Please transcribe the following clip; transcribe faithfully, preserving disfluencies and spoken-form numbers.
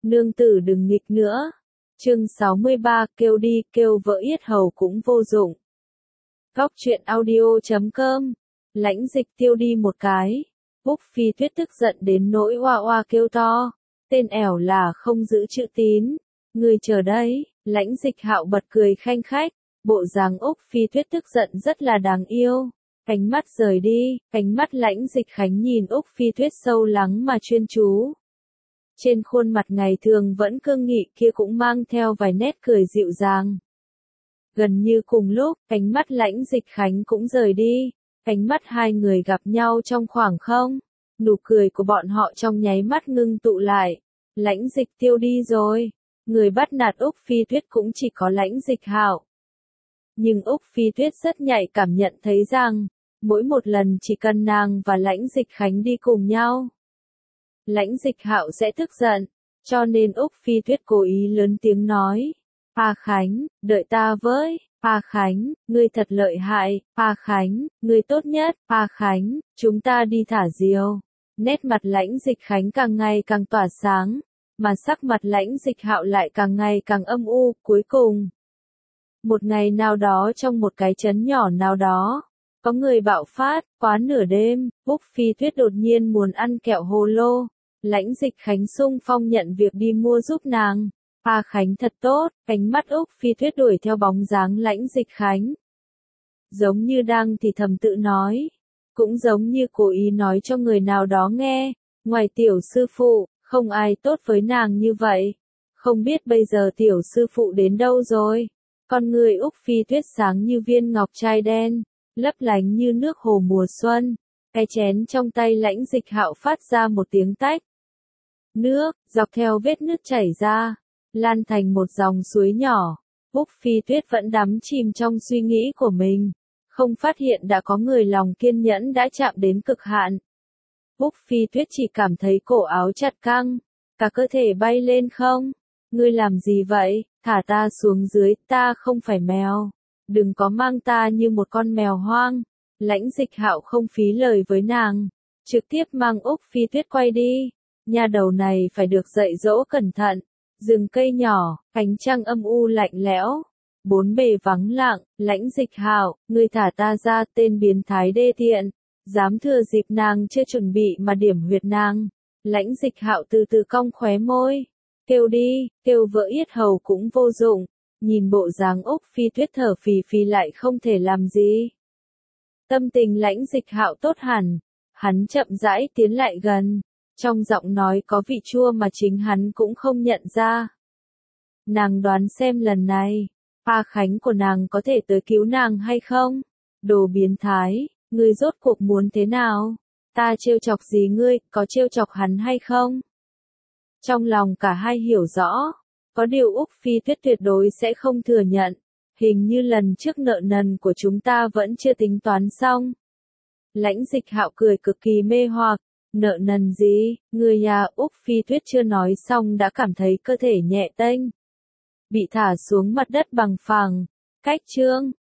Nương tử đừng nghịch nữa. Chương sáu mươi ba, kêu đi, kêu vỡ yết hầu cũng vô dụng. Góc truyện audio chấm com. Lãnh Dịch tiêu đi một cái. Úc Phi Tuyết tức giận đến nỗi oa oa kêu to. Tên ẻo là không giữ chữ tín. Người chờ đấy. Lãnh Dịch Hạo bật cười khanh khách. Bộ dáng Úc Phi Tuyết tức giận rất là đáng yêu. Cánh mắt rời đi, cánh mắt Lãnh Dịch Khánh nhìn Úc Phi Tuyết sâu lắng mà chuyên chú. Trên khuôn mặt ngày thường vẫn cương nghị kia cũng mang theo vài nét cười dịu dàng. Gần như cùng lúc, cánh mắt Lãnh Dịch Khánh cũng rời đi, cánh mắt hai người gặp nhau trong khoảng không. Nụ cười của bọn họ trong nháy mắt ngưng tụ lại. Lãnh Dịch tiêu đi rồi. Người bắt nạt Úc Phi Tuyết cũng chỉ có Lãnh Dịch Hạo. Nhưng Úc Phi Tuyết rất nhạy cảm nhận thấy rằng, mỗi một lần chỉ cần nàng và Lãnh Dịch Khánh đi cùng nhau, Lãnh Dịch Hạo sẽ tức giận, cho nên Úc Phi Tuyết cố ý lớn tiếng nói. Pa Khánh, đợi ta với, Pa Khánh, ngươi thật lợi hại, Pa Khánh, ngươi tốt nhất, Pa Khánh, chúng ta đi thả diều. Nét mặt Lãnh Dịch Khánh càng ngày càng tỏa sáng, mà sắc mặt Lãnh Dịch Hạo lại càng ngày càng âm u, cuối cùng. Một ngày nào đó trong một cái trấn nhỏ nào đó, có người bạo phát, quá nửa đêm, Úc Phi Tuyết đột nhiên muốn ăn kẹo hồ lô. Lãnh Dịch Khánh xung phong nhận việc đi mua giúp nàng. Pa Khánh thật tốt, cánh mắt Úc Phi Tuyết đuổi theo bóng dáng Lãnh Dịch Khánh. Giống như đang thì thầm tự nói, cũng giống như cố ý nói cho người nào đó nghe, ngoài tiểu sư phụ, không ai tốt với nàng như vậy. Không biết bây giờ tiểu sư phụ đến đâu rồi? Con người Úc Phi Tuyết sáng như viên ngọc trai đen, lấp lánh như nước hồ mùa xuân. Cái chén trong tay Lãnh Dịch Hạo phát ra một tiếng tách. Nước, dọc theo vết nứt chảy ra, lan thành một dòng suối nhỏ. Úc Phi Tuyết vẫn đắm chìm trong suy nghĩ của mình, không phát hiện đã có người lòng kiên nhẫn đã chạm đến cực hạn. Úc Phi Tuyết chỉ cảm thấy cổ áo chặt căng, cả cơ thể bay lên không. Ngươi làm gì vậy? Thả ta xuống dưới, ta không phải mèo. Đừng có mang ta như một con mèo hoang. Lãnh Dịch Hạo không phí lời với nàng, trực tiếp mang Úc Phi Tuyết quay đi. Nhà đầu này phải được dạy dỗ cẩn thận. Rừng cây nhỏ, ánh trăng âm u lạnh lẽo, bốn bề vắng lặng. Lãnh Dịch Hạo, ngươi thả ta ra, tên biến thái đê tiện, dám thừa dịp nàng chưa chuẩn bị mà điểm huyệt nàng. Lãnh Dịch Hạo từ từ cong khóe môi, kêu đi, kêu vỡ yết hầu cũng vô dụng. Nhìn bộ dáng Úc Phi Tuyết thở phì phì lại không thể làm gì. Tâm tình Lãnh Dịch Hạo tốt hẳn, hắn chậm rãi tiến lại gần. Trong giọng nói có vị chua mà chính hắn cũng không nhận ra. Nàng đoán xem lần này, Pa Khánh của nàng có thể tới cứu nàng hay không? Đồ biến thái, ngươi rốt cuộc muốn thế nào? Ta trêu chọc gì ngươi, có trêu chọc hắn hay không? Trong lòng cả hai hiểu rõ, có điều Úc Phi Tuyết tuyệt đối sẽ không thừa nhận. Hình như lần trước nợ nần của chúng ta vẫn chưa tính toán xong. Lãnh Dịch Hạo cười cực kỳ mê hoặc. Nợ nần gì? Người nhà Úc Phi Tuyết chưa nói xong đã cảm thấy cơ thể nhẹ tênh, bị thả xuống mặt đất bằng phẳng. Cách chương